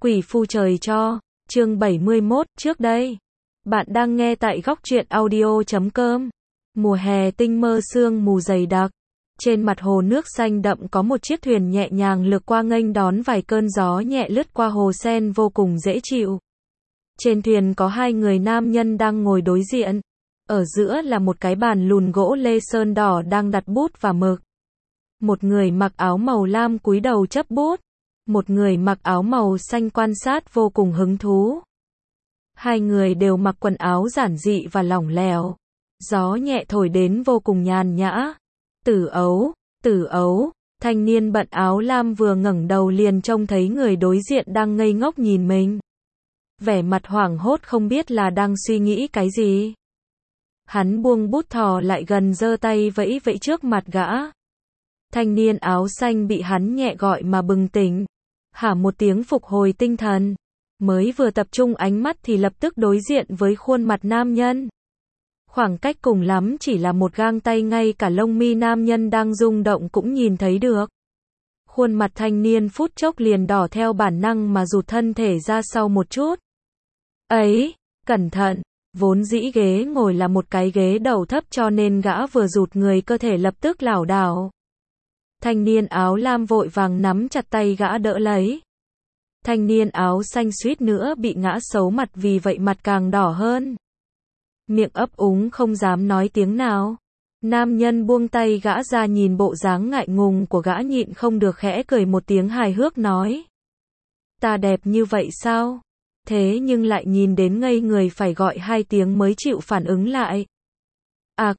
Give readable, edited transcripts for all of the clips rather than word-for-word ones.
Quỷ phu trời cho, chương 71, trước đây. Bạn đang nghe tại góc truyện audio.com. Mùa hè tinh mơ sương mù dày đặc. Trên mặt hồ nước xanh đậm có một chiếc thuyền nhẹ nhàng lướt qua nghênh đón vài cơn gió nhẹ lướt qua hồ sen vô cùng dễ chịu. Trên thuyền có hai người nam nhân đang ngồi đối diện. Ở giữa là một cái bàn lùn gỗ lê sơn đỏ đang đặt bút và mực. Một người mặc áo màu lam cúi đầu chấp bút. Một người mặc áo màu xanh quan sát vô cùng hứng thú. Hai người đều mặc quần áo giản dị và lỏng lẻo. Gió nhẹ thổi đến vô cùng nhàn nhã. Tử ấu, thanh niên bận áo lam vừa ngẩng đầu liền trông thấy người đối diện đang ngây ngốc nhìn mình. Vẻ mặt hoảng hốt không biết là đang suy nghĩ cái gì. Hắn buông bút thò lại gần giơ tay vẫy vẫy trước mặt gã. Thanh niên áo xanh bị hắn nhẹ gọi mà bừng tỉnh. Hả một tiếng phục hồi tinh thần. Mới vừa tập trung ánh mắt thì lập tức đối diện với khuôn mặt nam nhân. Khoảng cách cùng lắm chỉ là một gang tay, ngay cả lông mi nam nhân đang rung động cũng nhìn thấy được. Khuôn mặt thanh niên phút chốc liền đỏ theo bản năng mà rụt thân thể ra sau một chút. Ấy, cẩn thận, vốn dĩ ghế ngồi là một cái ghế đầu thấp cho nên gã vừa rụt người cơ thể lập tức lảo đảo. Thanh niên áo lam vội vàng nắm chặt tay gã đỡ lấy. Thanh niên áo xanh suýt nữa bị ngã xấu mặt, vì vậy mặt càng đỏ hơn. Miệng ấp úng không dám nói tiếng nào. Nam nhân buông tay gã ra, nhìn bộ dáng ngại ngùng của gã nhịn không được khẽ cười một tiếng hài hước nói. Ta đẹp như vậy sao? Thế nhưng lại nhìn đến ngây người, phải gọi hai tiếng mới chịu phản ứng lại. À,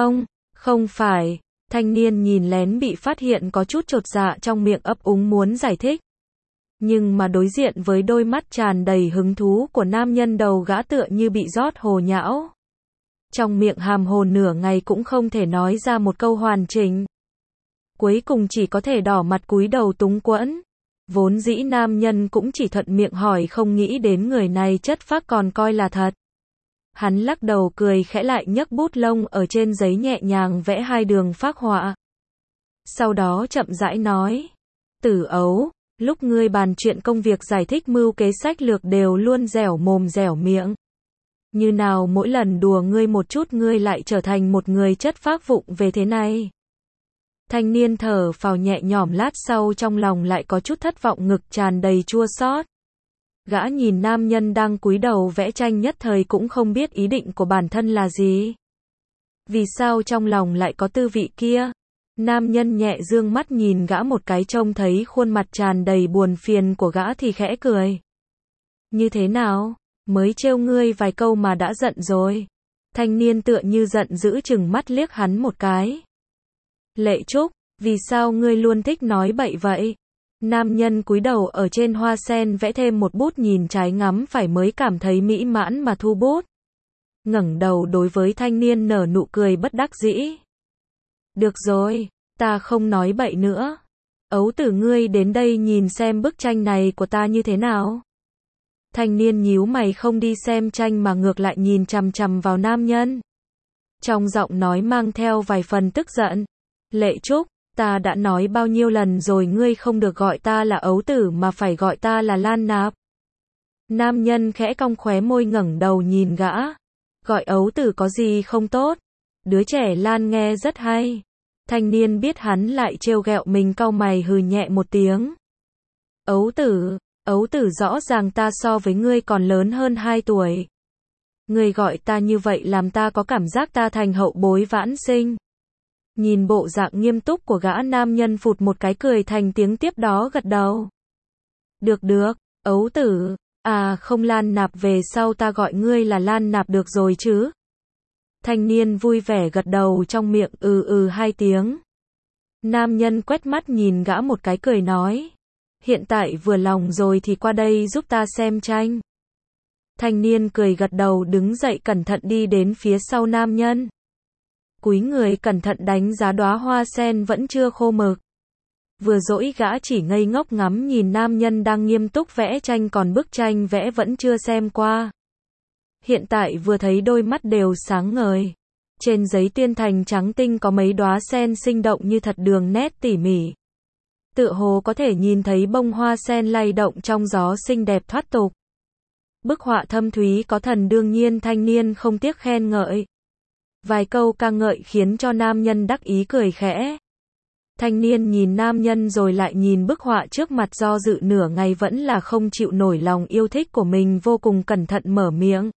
không phải. Thanh niên nhìn lén bị phát hiện có chút chột dạ, trong miệng ấp úng muốn giải thích. Nhưng mà đối diện với đôi mắt tràn đầy hứng thú của nam nhân, đầu gã tựa như bị rót hồ nhão. Trong miệng hàm hồ nửa ngày cũng không thể nói ra một câu hoàn chỉnh. Cuối cùng chỉ có thể đỏ mặt cúi đầu túng quẫn. Vốn dĩ nam nhân cũng chỉ thuận miệng hỏi, không nghĩ đến người này chất phác còn coi là thật. Hắn lắc đầu cười khẽ, lại nhấc bút lông ở trên giấy nhẹ nhàng vẽ hai đường phác họa. Sau đó chậm rãi nói. Tử ấu, lúc ngươi bàn chuyện công việc, giải thích mưu kế sách lược đều luôn dẻo mồm dẻo miệng. Như nào mỗi lần đùa ngươi một chút ngươi lại trở thành một người chất phác vụng về thế này. Thanh niên thở phào nhẹ nhõm lát sau, trong lòng lại có chút thất vọng, ngực tràn đầy chua xót. Gã nhìn nam nhân đang cúi đầu vẽ tranh, nhất thời cũng không biết ý định của bản thân là gì. Vì sao trong lòng lại có tư vị kia? Nam nhân nhẹ dương mắt nhìn gã một cái, trông thấy khuôn mặt tràn đầy buồn phiền của gã thì khẽ cười. Như thế nào? Mới trêu ngươi vài câu mà đã giận rồi. Thanh niên tựa như giận dữ chừng mắt liếc hắn một cái. Lệ Trúc, vì sao ngươi luôn thích nói bậy vậy? Nam nhân cúi đầu ở trên hoa sen vẽ thêm một bút, nhìn trái ngắm phải mới cảm thấy mỹ mãn mà thu bút. Ngẩng đầu đối với thanh niên nở nụ cười bất đắc dĩ. Được rồi, ta không nói bậy nữa. Ấu tử, ngươi đến đây nhìn xem bức tranh này của ta như thế nào. Thanh niên nhíu mày không đi xem tranh mà ngược lại nhìn chằm chằm vào nam nhân. Trong giọng nói mang theo vài phần tức giận. Lệ Trúc, ta đã nói bao nhiêu lần rồi, ngươi không được gọi ta là ấu tử mà phải gọi ta là Lan Nạp. Nam nhân khẽ cong khóe môi, ngẩng đầu nhìn gã. Gọi ấu tử có gì không tốt? Đứa trẻ Lan nghe rất hay. Thanh niên biết hắn lại trêu ghẹo mình, cau mày hừ nhẹ một tiếng. Ấu tử rõ ràng ta so với ngươi còn lớn hơn 2 tuổi. Ngươi gọi ta như vậy làm ta có cảm giác ta thành hậu bối vãn sinh. Nhìn bộ dạng nghiêm túc của gã, nam nhân phụt một cái cười thành tiếng, tiếp đó gật đầu. Được, ấu tử, à không, Lan Nạp, về sau ta gọi ngươi là Lan Nạp được rồi chứ? Thanh niên vui vẻ gật đầu, trong miệng hai tiếng. Nam nhân quét mắt nhìn gã một cái cười nói. Hiện tại vừa lòng rồi thì qua đây giúp ta xem tranh. Thanh niên cười gật đầu, đứng dậy cẩn thận đi đến phía sau nam nhân. Cúi người cẩn thận đánh giá đóa hoa sen vẫn chưa khô mực. Vừa dỗi gã chỉ ngây ngốc ngắm nhìn nam nhân đang nghiêm túc vẽ tranh, còn bức tranh vẽ vẫn chưa xem qua. Hiện tại vừa thấy đôi mắt đều sáng ngời. Trên giấy tuyên thành trắng tinh có mấy đóa sen sinh động như thật, đường nét tỉ mỉ. Tựa hồ có thể nhìn thấy bông hoa sen lay động trong gió xinh đẹp thoát tục. Bức họa thâm thúy có thần đương nhiên thanh niên không tiếc khen ngợi. Vài câu ca ngợi khiến cho nam nhân đắc ý cười khẽ. Thanh niên nhìn nam nhân rồi lại nhìn bức họa trước mặt do dự nửa ngày vẫn là không chịu nổi lòng yêu thích của mình, vô cùng cẩn thận mở miệng.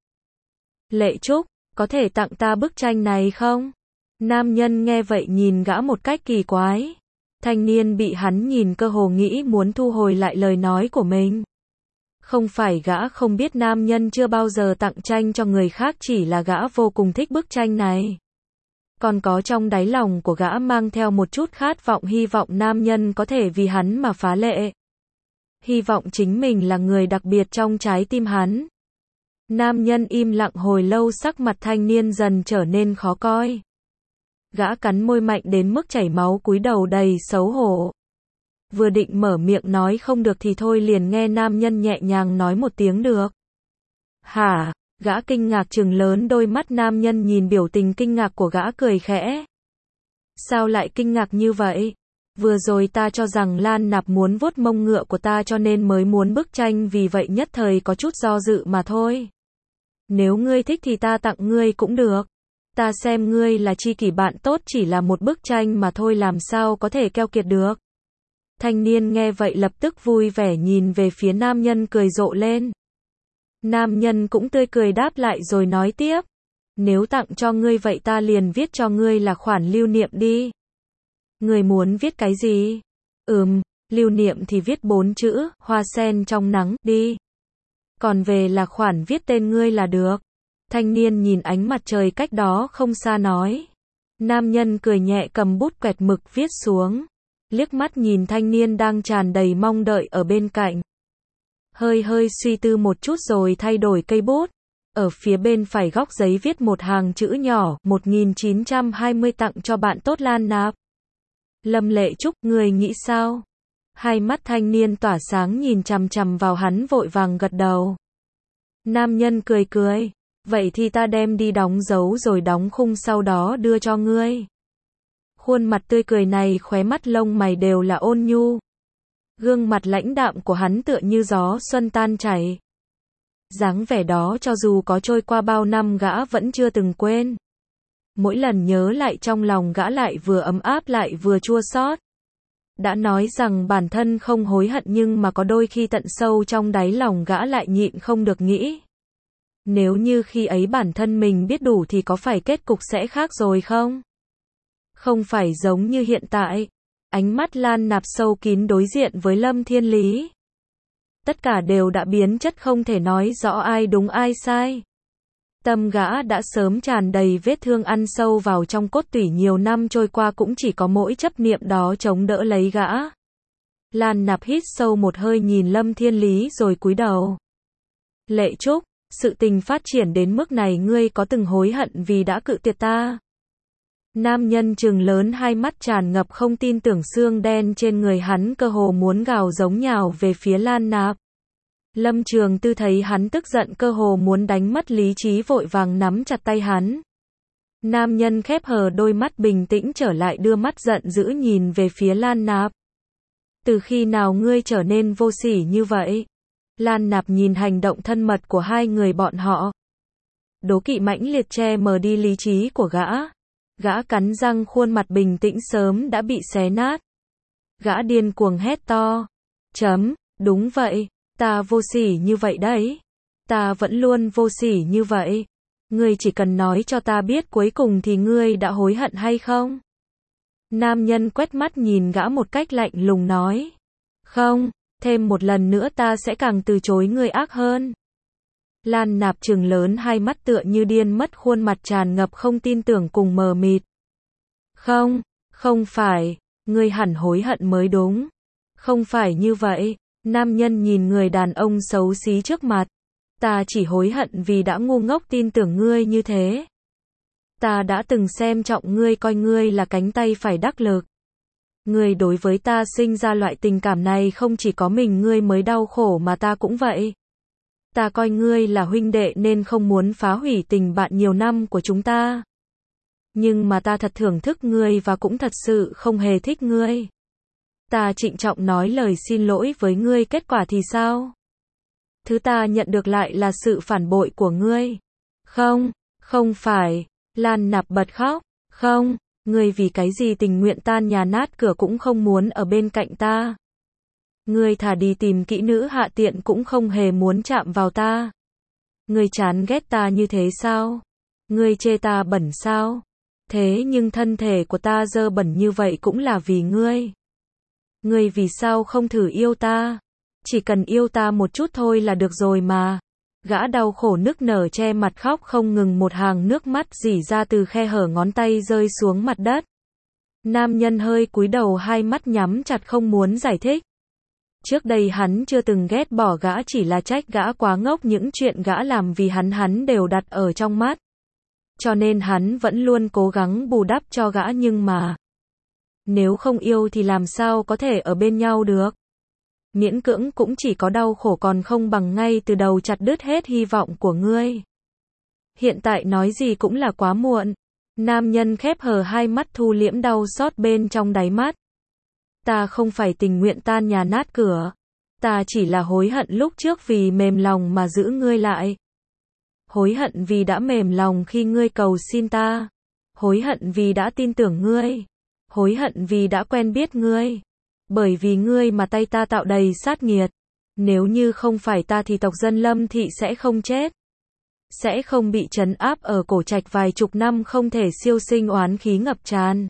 Lệ Trúc, có thể tặng ta bức tranh này không? Nam nhân nghe vậy nhìn gã một cách kỳ quái. Thanh niên bị hắn nhìn cơ hồ nghĩ muốn thu hồi lại lời nói của mình. Không phải gã không biết nam nhân chưa bao giờ tặng tranh cho người khác, chỉ là gã vô cùng thích bức tranh này. Còn có trong đáy lòng của gã mang theo một chút khát vọng, hy vọng nam nhân có thể vì hắn mà phá lệ. Hy vọng chính mình là người đặc biệt trong trái tim hắn. Nam nhân im lặng hồi lâu, sắc mặt thanh niên dần trở nên khó coi. Gã cắn môi mạnh đến mức chảy máu, cúi đầu đầy xấu hổ. Vừa định mở miệng nói không được thì thôi, liền nghe nam nhân nhẹ nhàng nói một tiếng được. Hả? Gã kinh ngạc trừng lớn đôi mắt, nam nhân nhìn biểu tình kinh ngạc của gã cười khẽ. Sao lại kinh ngạc như vậy? Vừa rồi ta cho rằng Lan Nạp muốn vuốt mông ngựa của ta cho nên mới muốn bức tranh, vì vậy nhất thời có chút do dự mà thôi. Nếu ngươi thích thì ta tặng ngươi cũng được. Ta xem ngươi là tri kỷ bạn tốt, chỉ là một bức tranh mà thôi, làm sao có thể keo kiệt được. Thanh niên nghe vậy lập tức vui vẻ nhìn về phía nam nhân cười rộ lên. Nam nhân cũng tươi cười đáp lại rồi nói tiếp. Nếu tặng cho ngươi vậy ta liền viết cho ngươi là khoản lưu niệm đi. Ngươi muốn viết cái gì? Lưu niệm thì viết 4 chữ, hoa sen trong nắng, đi. Còn về là khoản viết tên ngươi là được. Thanh niên nhìn ánh mặt trời cách đó không xa nói. Nam nhân cười nhẹ cầm bút quẹt mực viết xuống. Liếc mắt nhìn thanh niên đang tràn đầy mong đợi ở bên cạnh. Hơi suy tư một chút rồi thay đổi cây bút. Ở phía bên phải góc giấy viết một hàng chữ nhỏ, 1920 tặng cho bạn tốt Lan Nạp. Lâm Lệ Trúc, người nghĩ sao? Hai mắt thanh niên tỏa sáng nhìn chằm chằm vào hắn, vội vàng gật đầu. Nam nhân cười cười. Vậy thì ta đem đi đóng dấu rồi đóng khung sau đó đưa cho ngươi. Khuôn mặt tươi cười này, khóe mắt lông mày đều là ôn nhu. Gương mặt lãnh đạm của hắn tựa như gió xuân tan chảy. Dáng vẻ đó cho dù có trôi qua bao năm gã vẫn chưa từng quên. Mỗi lần nhớ lại trong lòng gã lại vừa ấm áp lại vừa chua xót. Đã nói rằng bản thân không hối hận, nhưng mà có đôi khi tận sâu trong đáy lòng gã lại nhịn không được nghĩ. Nếu như khi ấy bản thân mình biết đủ thì có phải kết cục sẽ khác rồi không? Không phải giống như hiện tại. Ánh mắt Lan Nạp sâu kín đối diện với Lâm Thiên Lý. Tất cả đều đã biến chất, không thể nói rõ ai đúng ai sai. Tâm gã đã sớm tràn đầy vết thương ăn sâu vào trong cốt tủy, nhiều năm trôi qua cũng chỉ có mỗi chấp niệm đó chống đỡ lấy gã. Lan Nạp hít sâu một hơi nhìn Lâm Thiên Lý rồi cúi đầu. Lệ Trúc, sự tình phát triển đến mức này ngươi có từng hối hận vì đã cự tuyệt ta? Nam nhân trừng lớn hai mắt tràn ngập không tin tưởng, xương đen trên người hắn cơ hồ muốn gào giống nhào về phía Lan Nạp. Lâm Trường Tư thấy hắn tức giận cơ hồ muốn đánh mất lý trí, vội vàng nắm chặt tay hắn. Nam nhân khép hờ đôi mắt bình tĩnh trở lại, đưa mắt giận dữ nhìn về phía Lan Nạp. Từ khi nào ngươi trở nên vô sỉ như vậy? Lan Nạp nhìn hành động thân mật của hai người bọn họ. Đố kỵ mãnh liệt che mờ đi lý trí của gã. Gã cắn răng, khuôn mặt bình tĩnh sớm đã bị xé nát. Gã điên cuồng hét to. Đúng vậy, ta vô sỉ như vậy đấy. Ta vẫn luôn vô sỉ như vậy. Ngươi chỉ cần nói cho ta biết cuối cùng thì ngươi đã hối hận hay không? Nam nhân quét mắt nhìn gã một cách lạnh lùng nói. Không, thêm một lần nữa ta sẽ càng từ chối ngươi ác hơn. Lan Nạp trừng lớn hai mắt tựa như điên mất, khuôn mặt tràn ngập không tin tưởng cùng mờ mịt. Không phải, ngươi hẳn hối hận mới đúng. Không phải như vậy. Nam nhân nhìn người đàn ông xấu xí trước mặt. Ta chỉ hối hận vì đã ngu ngốc tin tưởng ngươi như thế. Ta đã từng xem trọng ngươi, coi ngươi là cánh tay phải đắc lực. Ngươi đối với ta sinh ra loại tình cảm này không chỉ có mình ngươi mới đau khổ mà ta cũng vậy. Ta coi ngươi là huynh đệ nên không muốn phá hủy tình bạn nhiều năm của chúng ta. Nhưng mà ta thật thưởng thức ngươi và cũng thật sự không hề thích ngươi. Ta trịnh trọng nói lời xin lỗi với ngươi, kết quả thì sao? Thứ ta nhận được lại là sự phản bội của ngươi. Không, không phải. Lan Nạp bật khóc. Không, ngươi vì cái gì tình nguyện tan nhà nát cửa cũng không muốn ở bên cạnh ta. Ngươi thà đi tìm kỹ nữ hạ tiện cũng không hề muốn chạm vào ta. Ngươi chán ghét ta như thế sao? Ngươi chê ta bẩn sao? Thế nhưng thân thể của ta dơ bẩn như vậy cũng là vì ngươi. Ngươi vì sao không thử yêu ta? Chỉ cần yêu ta một chút thôi là được rồi mà. Gã đau khổ nức nở che mặt khóc không ngừng, một hàng nước mắt rỉ ra từ khe hở ngón tay rơi xuống mặt đất. Nam nhân hơi cúi đầu, hai mắt nhắm chặt không muốn giải thích. Trước đây hắn chưa từng ghét bỏ gã, chỉ là trách gã quá ngốc, những chuyện gã làm vì hắn đều đặt ở trong mắt. Cho nên hắn vẫn luôn cố gắng bù đắp cho gã, nhưng mà nếu không yêu thì làm sao có thể ở bên nhau được. Miễn cưỡng cũng chỉ có đau khổ, còn không bằng ngay từ đầu chặt đứt hết hy vọng của ngươi. Hiện tại nói gì cũng là quá muộn. Nam nhân khép hờ hai mắt, thu liễm đau xót bên trong đáy mắt. Ta không phải tình nguyện tan nhà nát cửa. Ta chỉ là hối hận lúc trước vì mềm lòng mà giữ ngươi lại. Hối hận vì đã mềm lòng khi ngươi cầu xin ta. Hối hận vì đã tin tưởng ngươi. Hối hận vì đã quen biết ngươi. Bởi vì ngươi mà tay ta tạo đầy sát nghiệt. Nếu như không phải ta thì tộc dân Lâm thị sẽ không chết. Sẽ không bị trấn áp ở cổ trạch vài chục năm, không thể siêu sinh oán khí ngập tràn.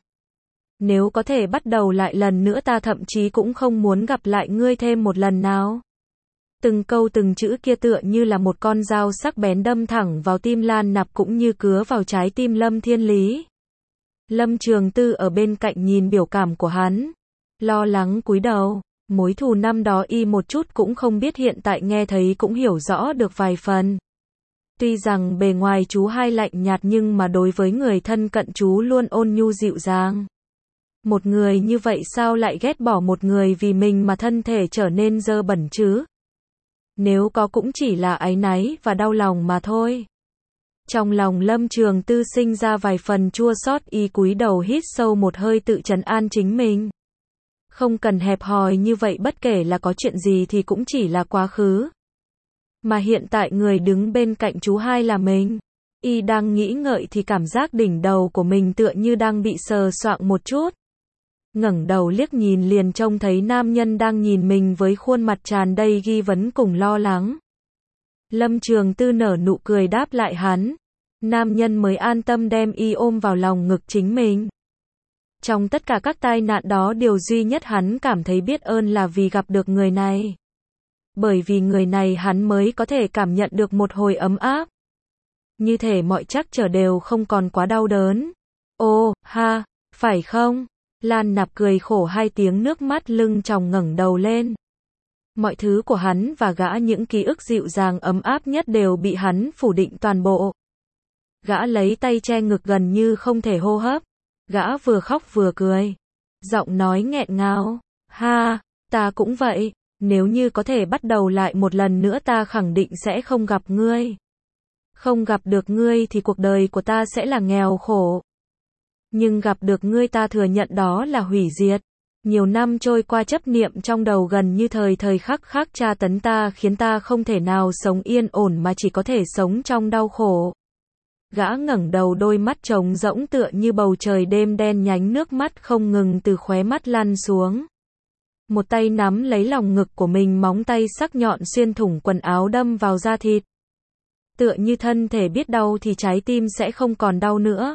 Nếu có thể bắt đầu lại lần nữa, ta thậm chí cũng không muốn gặp lại ngươi thêm một lần nào. Từng câu từng chữ kia tựa như là một con dao sắc bén đâm thẳng vào tim Lan Nạp, cũng như cứa vào trái tim Lâm Thiên Lý. Lâm Trường Tư ở bên cạnh nhìn biểu cảm của hắn, lo lắng cúi đầu. Mối thù năm đó y một chút cũng không biết, hiện tại nghe thấy cũng hiểu rõ được vài phần. Tuy rằng bề ngoài chú hai lạnh nhạt, nhưng mà đối với người thân cận chú luôn ôn nhu dịu dàng. Một người như vậy sao lại ghét bỏ một người vì mình mà thân thể trở nên dơ bẩn chứ? Nếu có cũng chỉ là áy náy và đau lòng mà thôi. Trong lòng Lâm Trường Tư sinh ra vài phần chua xót, y cúi đầu hít sâu một hơi tự trấn an chính mình. Không cần hẹp hòi như vậy, bất kể là có chuyện gì thì cũng chỉ là quá khứ. Mà hiện tại người đứng bên cạnh chú hai là mình. Y đang nghĩ ngợi thì cảm giác đỉnh đầu của mình tựa như đang bị sờ soạng một chút. Ngẩng đầu liếc nhìn liền trông thấy nam nhân đang nhìn mình với khuôn mặt tràn đầy nghi vấn cùng lo lắng. Lâm Trường Tư nở nụ cười đáp lại hắn. Nam nhân mới an tâm đem y ôm vào lòng ngực chính mình. Trong tất cả các tai nạn đó, điều duy nhất hắn cảm thấy biết ơn là vì gặp được người này. Bởi vì người này hắn mới có thể cảm nhận được một hồi ấm áp. Như thể mọi trắc trở đều không còn quá đau đớn. Ô, ha, phải không? Lan Nạp cười khổ hai tiếng, nước mắt lưng tròng ngẩng đầu lên. Mọi thứ của hắn và gã, những ký ức dịu dàng ấm áp nhất đều bị hắn phủ định toàn bộ. Gã lấy tay che ngực gần như không thể hô hấp. Gã vừa khóc vừa cười. Giọng nói nghẹn ngào. Ha, ta cũng vậy. Nếu như có thể bắt đầu lại một lần nữa, ta khẳng định sẽ không gặp ngươi. Không gặp được ngươi thì cuộc đời của ta sẽ là nghèo khổ. Nhưng gặp được ngươi, ta thừa nhận đó là hủy diệt. Nhiều năm trôi qua, chấp niệm trong đầu gần như thời khắc khắc tra tấn ta, khiến ta không thể nào sống yên ổn mà chỉ có thể sống trong đau khổ. Gã ngẩng đầu, đôi mắt trống rỗng tựa như bầu trời đêm đen nhánh, nước mắt không ngừng từ khóe mắt lăn xuống. Một tay nắm lấy lòng ngực của mình, móng tay sắc nhọn xuyên thủng quần áo đâm vào da thịt. Tựa như thân thể biết đau thì trái tim sẽ không còn đau nữa.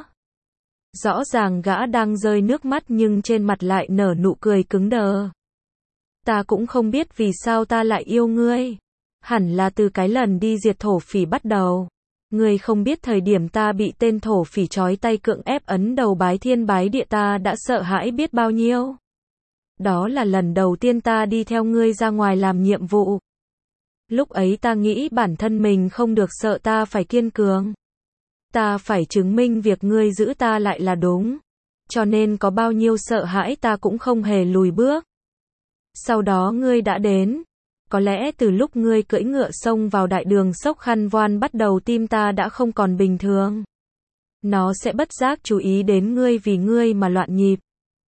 Rõ ràng gã đang rơi nước mắt nhưng trên mặt lại nở nụ cười cứng đờ. Ta cũng không biết vì sao ta lại yêu ngươi. Hẳn là từ cái lần đi diệt thổ phỉ bắt đầu. Ngươi không biết thời điểm ta bị tên thổ phỉ trói tay cưỡng ép ấn đầu bái thiên bái địa, ta đã sợ hãi biết bao nhiêu. Đó là lần đầu tiên ta đi theo ngươi ra ngoài làm nhiệm vụ. Lúc ấy ta nghĩ bản thân mình không được sợ, ta phải kiên cường. Ta phải chứng minh việc ngươi giữ ta lại là đúng. Cho nên có bao nhiêu sợ hãi ta cũng không hề lùi bước. Sau đó ngươi đã đến. Có lẽ từ lúc ngươi cưỡi ngựa xông vào đại đường Sóc Khăn Voan bắt đầu, tim ta đã không còn bình thường. Nó sẽ bất giác chú ý đến ngươi, vì ngươi mà loạn nhịp.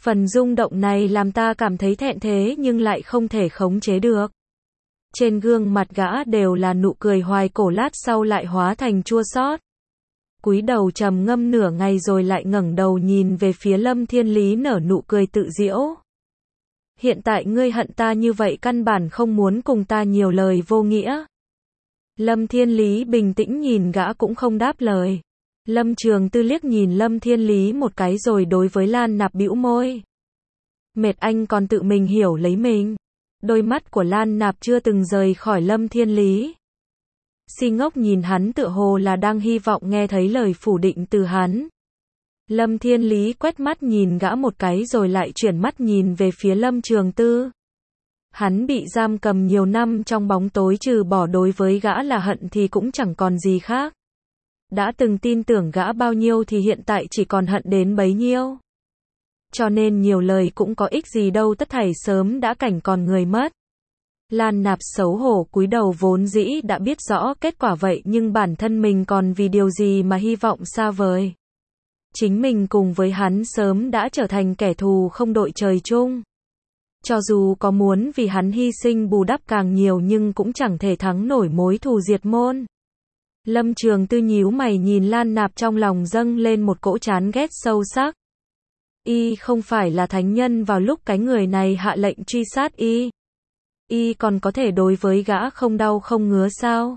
Phần rung động này làm ta cảm thấy thẹn thế nhưng lại không thể khống chế được. Trên gương mặt gã đều là nụ cười hoài cổ, lát sau lại hóa thành chua xót. Cúi đầu trầm ngâm nửa ngày rồi lại ngẩng đầu nhìn về phía Lâm Thiên Lý, nở nụ cười tự giễu. Hiện tại ngươi hận ta như vậy căn bản không muốn cùng ta nhiều lời vô nghĩa. Lâm Thiên Lý bình tĩnh nhìn gã cũng không đáp lời. Lâm Trường Tư liếc nhìn Lâm Thiên Lý một cái rồi đối với Lan Nạp bĩu môi. Mệt anh còn tự mình hiểu lấy mình. Đôi mắt của Lan Nạp chưa từng rời khỏi Lâm Thiên Lý. Si ngốc nhìn hắn tựa hồ là đang hy vọng nghe thấy lời phủ định từ hắn. Lâm Thiên Lý quét mắt nhìn gã một cái rồi lại chuyển mắt nhìn về phía Lâm Trường Tư. Hắn bị giam cầm nhiều năm trong bóng tối, trừ bỏ đối với gã là hận thì cũng chẳng còn gì khác. Đã từng tin tưởng gã bao nhiêu thì hiện tại chỉ còn hận đến bấy nhiêu. Cho nên nhiều lời cũng có ích gì đâu, tất thảy sớm đã cảnh còn người mất. Lan Nạp xấu hổ cúi đầu, vốn dĩ đã biết rõ kết quả vậy nhưng bản thân mình còn vì điều gì mà hy vọng xa vời. Chính mình cùng với hắn sớm đã trở thành kẻ thù không đội trời chung. Cho dù có muốn vì hắn hy sinh bù đắp càng nhiều nhưng cũng chẳng thể thắng nổi mối thù diệt môn. Lâm Trường Tư nhíu mày nhìn Lan Nạp, trong lòng dâng lên một cỗ chán ghét sâu sắc. Y không phải là thánh nhân, vào lúc cái người này hạ lệnh truy sát y còn có thể đối với gã không đau không ngứa sao?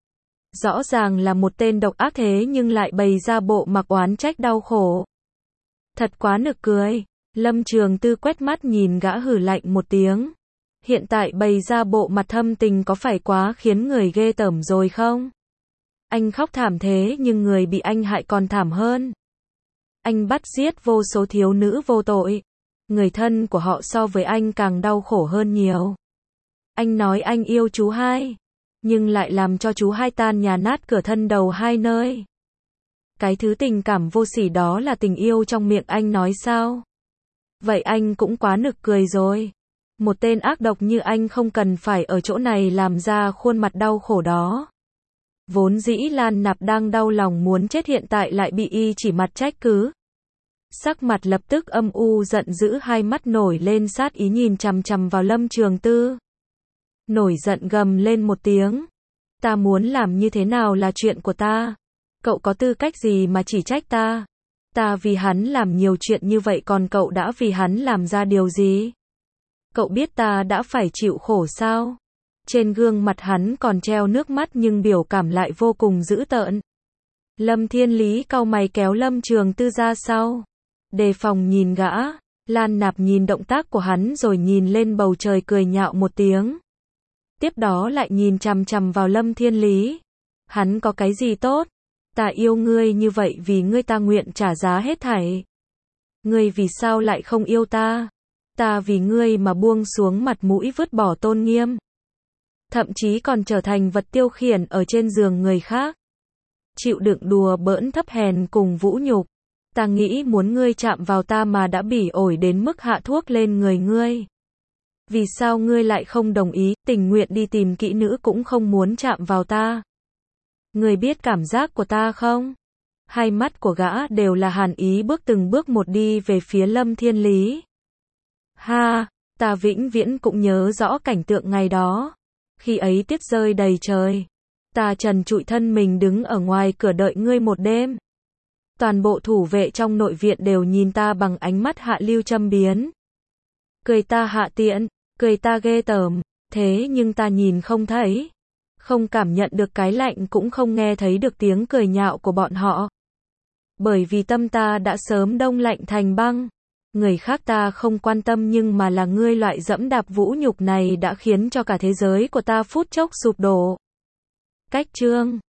Rõ ràng là một tên độc ác thế nhưng lại bày ra bộ mặt oán trách đau khổ. Thật quá nực cười. Lâm Trường Tư quét mắt nhìn gã hừ lạnh một tiếng. Hiện tại bày ra bộ mặt thâm tình có phải quá khiến người ghê tởm rồi không? Anh khóc thảm thế nhưng người bị anh hại còn thảm hơn. Anh bắt giết vô số thiếu nữ vô tội. Người thân của họ so với anh càng đau khổ hơn nhiều. Anh nói anh yêu chú hai, nhưng lại làm cho chú hai tan nhà nát cửa, thân đầu hai nơi. Cái thứ tình cảm vô sỉ đó là tình yêu trong miệng anh nói sao? Vậy anh cũng quá nực cười rồi. Một tên ác độc như anh không cần phải ở chỗ này làm ra khuôn mặt đau khổ đó. Vốn dĩ Lan Nạp đang đau lòng muốn chết, hiện tại lại bị y chỉ mặt trách cứ. Sắc mặt lập tức âm u giận dữ, hai mắt nổi lên sát ý nhìn chằm chằm vào Lâm Trường Tư. Nổi giận gầm lên một tiếng. Ta muốn làm như thế nào là chuyện của ta. Cậu có tư cách gì mà chỉ trách ta? Ta vì hắn làm nhiều chuyện như vậy, còn cậu đã vì hắn làm ra điều gì? Cậu biết ta đã phải chịu khổ sao? Trên gương mặt hắn còn treo nước mắt nhưng biểu cảm lại vô cùng dữ tợn. Lâm Thiên Lý cau mày kéo Lâm Trường Tư ra sau. Đề phòng nhìn gã. Lan Nạp nhìn động tác của hắn rồi nhìn lên bầu trời cười nhạo một tiếng. Tiếp đó lại nhìn chằm chằm vào Lâm Thiên Lý. Hắn có cái gì tốt? Ta yêu ngươi như vậy vì ngươi, ta nguyện trả giá hết thảy. Ngươi vì sao lại không yêu ta? Ta vì ngươi mà buông xuống mặt mũi, vứt bỏ tôn nghiêm. Thậm chí còn trở thành vật tiêu khiển ở trên giường người khác. Chịu đựng đùa bỡn thấp hèn cùng vũ nhục. Ta nghĩ muốn ngươi chạm vào ta mà đã bỉ ổi đến mức hạ thuốc lên người ngươi. Vì sao ngươi lại không đồng ý, tình nguyện đi tìm kỹ nữ cũng không muốn chạm vào ta? Ngươi biết cảm giác của ta không? Hai mắt của gã đều là hàn ý, bước từng bước một đi về phía Lâm Thiên Lý. Ha, ta vĩnh viễn cũng nhớ rõ cảnh tượng ngày đó. Khi ấy tuyết rơi đầy trời. Ta trần trụi thân mình đứng ở ngoài cửa đợi ngươi một đêm. Toàn bộ thủ vệ trong nội viện đều nhìn ta bằng ánh mắt hạ lưu châm biếm. Cười ta hạ tiện, cười ta ghê tởm, thế nhưng ta nhìn không thấy. Không cảm nhận được cái lạnh, cũng không nghe thấy được tiếng cười nhạo của bọn họ. Bởi vì tâm ta đã sớm đông lạnh thành băng. Người khác ta không quan tâm nhưng mà là ngươi, loại dẫm đạp vũ nhục này đã khiến cho cả thế giới của ta phút chốc sụp đổ. Cách chương